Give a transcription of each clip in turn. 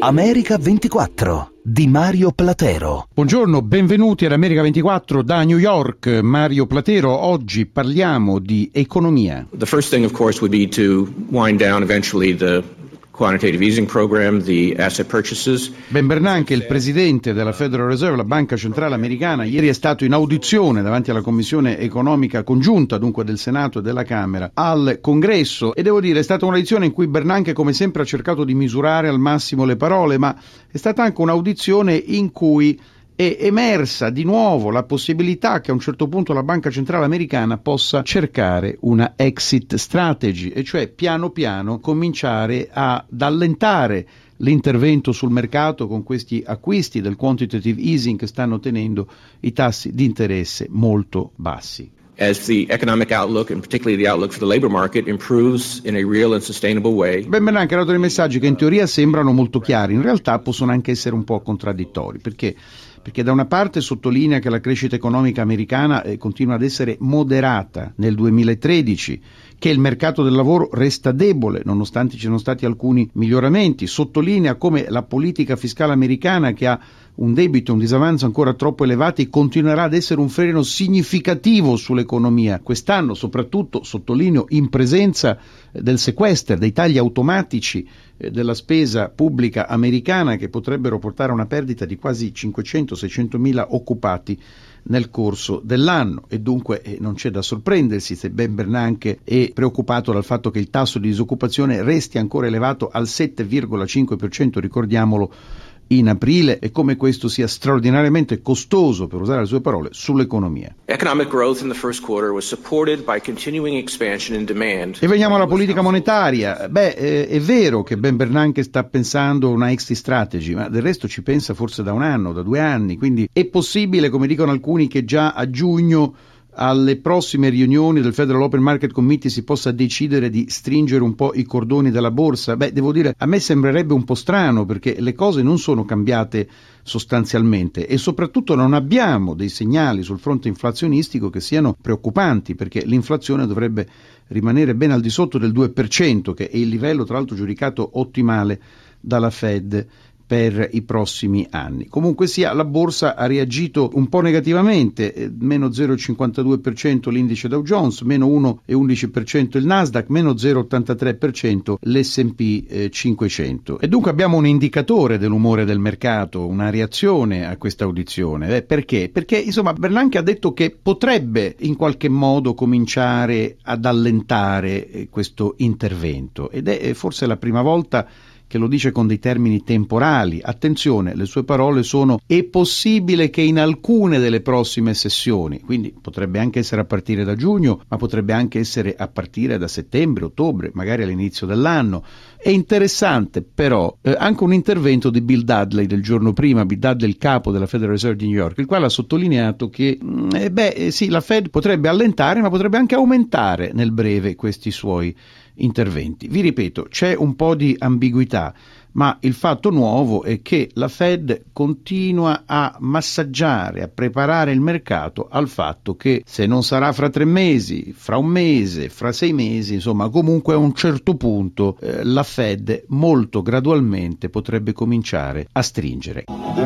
America 24 di Mario Platero. Buongiorno, benvenuti ad America 24 da New York. Mario Platero, oggi parliamo di economia. The first thing, of course, would be to wind down eventually the quantitative easing program, the asset purchases. Ben Bernanke, il presidente della Federal Reserve, la banca centrale americana, ieri è stato in audizione davanti alla Commissione economica congiunta, dunque del Senato e della Camera, al Congresso, e devo dire è stata un'audizione in cui Bernanke come sempre ha cercato di misurare al massimo le parole, ma è stata anche un'audizione in cui è emersa di nuovo la possibilità che a un certo punto la Banca Centrale Americana possa cercare una exit strategy, e cioè piano piano cominciare ad allentare l'intervento sul mercato con questi acquisti del quantitative easing che stanno tenendo i tassi di interesse molto bassi. As the economic outlook, and particularly the outlook for the labor market, improves in a real and sustainable way. Ben Bernanke ha dato dei messaggi che in teoria sembrano molto chiari, in realtà possono anche essere un po' contraddittori, perché da una parte sottolinea che la crescita economica americana continua ad essere moderata nel 2013, che il mercato del lavoro resta debole nonostante ci siano stati alcuni miglioramenti, sottolinea come la politica fiscale americana, che ha un debito e un disavanzo ancora troppo elevati, continuerà ad essere un freno significativo sull'economia quest'anno, soprattutto, sottolineo, in presenza del sequester, dei tagli automatici della spesa pubblica americana, che potrebbero portare a una perdita di quasi 500-600 mila occupati nel corso dell'anno, e dunque non c'è da sorprendersi se Ben Bernanke è preoccupato dal fatto che il tasso di disoccupazione resti ancora elevato al 7,5%, ricordiamolo, in aprile, e come questo sia straordinariamente costoso, per usare le sue parole, sull'economia. Economic growth in the first quarter was supported by continuing expansion in demand. E veniamo alla politica monetaria. È vero che Ben Bernanke sta pensando a una exit strategy, ma del resto ci pensa forse da un anno, da 2 anni, quindi è possibile, come dicono alcuni, che già a giugno, alle prossime riunioni del Federal Open Market Committee, si possa decidere di stringere un po' i cordoni della borsa. Devo dire, a me sembrerebbe un po' strano, perché le cose non sono cambiate sostanzialmente e soprattutto non abbiamo dei segnali sul fronte inflazionistico che siano preoccupanti, perché l'inflazione dovrebbe rimanere ben al di sotto del 2%, che è il livello tra l'altro giudicato ottimale dalla Fed per i prossimi anni. Comunque sia, la borsa ha reagito un po' negativamente, meno 0,52% l'indice Dow Jones, meno 1,11% il Nasdaq, meno 0,83% l'S&P 500. E dunque abbiamo un indicatore dell'umore del mercato, una reazione a questa audizione. Perché? Perché insomma Bernanke ha detto che potrebbe in qualche modo cominciare ad allentare questo intervento, ed è forse la prima volta che lo dice con dei termini temporali. Attenzione, le sue parole sono: è possibile che in alcune delle prossime sessioni, quindi potrebbe anche essere a partire da giugno, ma potrebbe anche essere a partire da settembre, ottobre, magari all'inizio dell'anno. È interessante però anche un intervento di Bill Dudley del giorno prima, Bill Dudley, il capo della Federal Reserve di New York, il quale ha sottolineato che sì, la Fed potrebbe allentare, ma potrebbe anche aumentare nel breve questi suoi interventi. Vi ripeto, c'è un po' di ambiguità, ma il fatto nuovo è che la Fed continua a massaggiare, a preparare il mercato al fatto che se non sarà fra 3 mesi, fra 1 mese, fra 6 mesi, insomma comunque a un certo punto la Fed molto gradualmente potrebbe cominciare a stringere.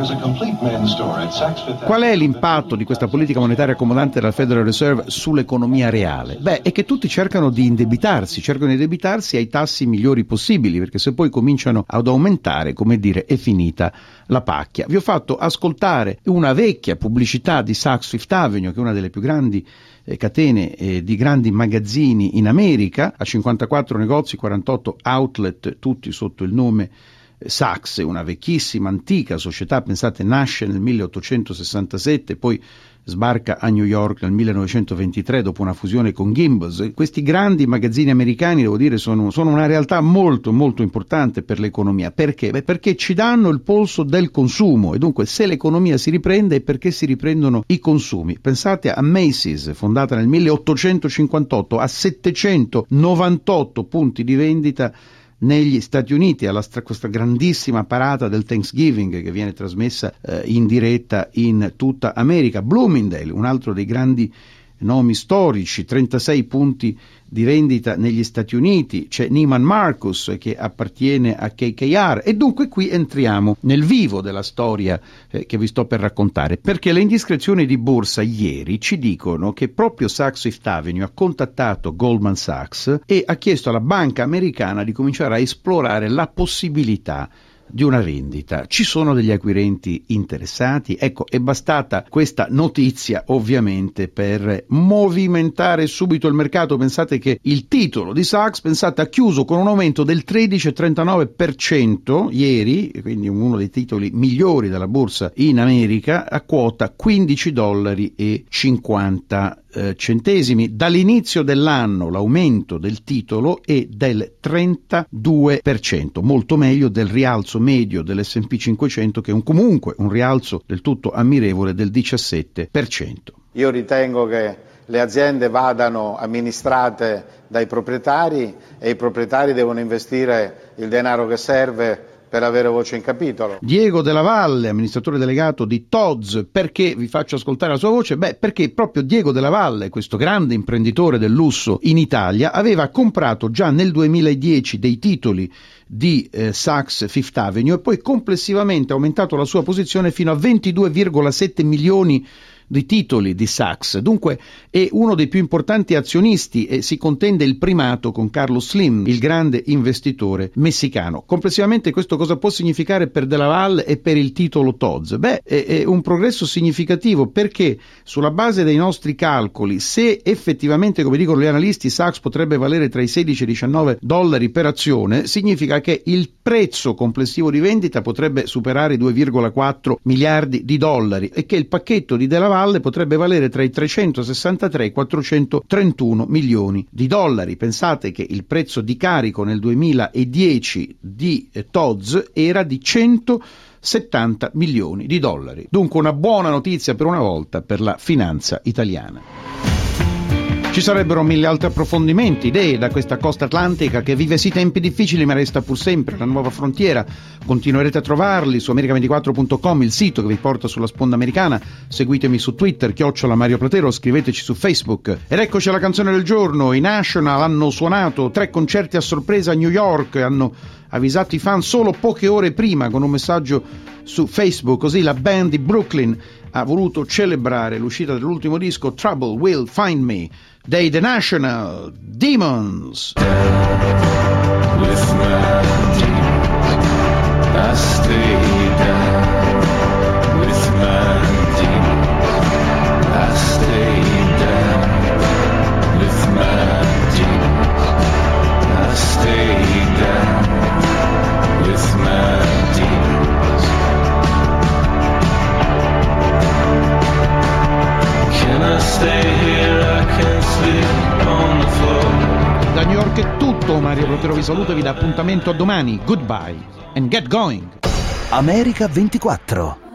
Qual è l'impatto di questa politica monetaria accomodante della Federal Reserve sull'economia reale? È che tutti cercano di indebitarsi ai tassi migliori possibili, perché se poi cominciano ad aumentare, come dire, è finita la pacchia. Vi ho fatto ascoltare una vecchia pubblicità di Saks Fifth Avenue, che è una delle più grandi catene di grandi magazzini in America, ha 54 negozi, 48 outlet, tutti sotto il nome Saks, una vecchissima, antica società, pensate, nasce nel 1867, poi sbarca a New York nel 1923 dopo una fusione con Gimbels. Questi grandi magazzini americani, devo dire, sono una realtà molto molto importante per l'economia. Perché? Perché ci danno il polso del consumo, e dunque se l'economia si riprende è perché si riprendono i consumi. Pensate a Macy's, fondata nel 1858, a 798 punti di vendita negli Stati Uniti, questa grandissima parata del Thanksgiving che viene trasmessa in diretta in tutta America. Bloomingdale, un altro dei grandi nomi storici, 36 punti di vendita negli Stati Uniti, c'è Neiman Marcus che appartiene a KKR, e dunque qui entriamo nel vivo della storia che vi sto per raccontare, perché le indiscrezioni di borsa ieri ci dicono che proprio Saks Fifth Avenue ha contattato Goldman Sachs e ha chiesto alla banca americana di cominciare a esplorare la possibilità di una vendita. Ci sono degli acquirenti interessati? Ecco, è bastata questa notizia ovviamente per movimentare subito il mercato. Pensate che il titolo di Saks, ha chiuso con un aumento del 13,39% ieri, quindi uno dei titoli migliori della borsa in America, a quota $15,50. Dall'inizio dell'anno l'aumento del titolo è del 32%, molto meglio del rialzo medio dell'S&P 500, che è comunque un rialzo del tutto ammirevole del 17%. Io ritengo che le aziende vadano amministrate dai proprietari e i proprietari devono investire il denaro che serve per avere voce in capitolo. Diego Della Valle, amministratore delegato di Tod's. Perché vi faccio ascoltare la sua voce? Perché proprio Diego Della Valle, questo grande imprenditore del lusso in Italia, aveva comprato già nel 2010 dei titoli di Saks Fifth Avenue e poi complessivamente ha aumentato la sua posizione fino a 22,7 milioni di titoli di Saks. Dunque è uno dei più importanti azionisti e si contende il primato con Carlos Slim, il grande investitore messicano. Complessivamente questo cosa può significare per Della Valle e per il titolo Tod's? È un progresso significativo, perché sulla base dei nostri calcoli, se effettivamente, come dicono gli analisti, Saks potrebbe valere tra i 16 e i 19 dollari per azione, significa che il prezzo complessivo di vendita potrebbe superare i 2,4 miliardi di dollari e che il pacchetto di Della Valle potrebbe valere tra i 363 e i 431 milioni di dollari. Pensate che il prezzo di carico nel 2010 di Tod's era di 170 milioni di dollari. Dunque una buona notizia per una volta per la finanza italiana. Ci sarebbero mille altri approfondimenti, idee da questa costa atlantica che vive sì tempi difficili ma resta pur sempre la nuova frontiera. Continuerete a trovarli su America24.com, il sito che vi porta sulla sponda americana. Seguitemi su Twitter, @Mario Platero, scriveteci su Facebook. Ed eccoci alla canzone del giorno. I National hanno suonato 3 concerti a sorpresa a New York, hanno avvisato i fan solo poche ore prima con un messaggio su Facebook, così la band di Brooklyn ha voluto celebrare l'uscita dell'ultimo disco Trouble Will Find Me dei The National, Demons. Da New York è tutto, Mario Platero vi saluta e vi dà appuntamento a domani. Goodbye and get going. America 24.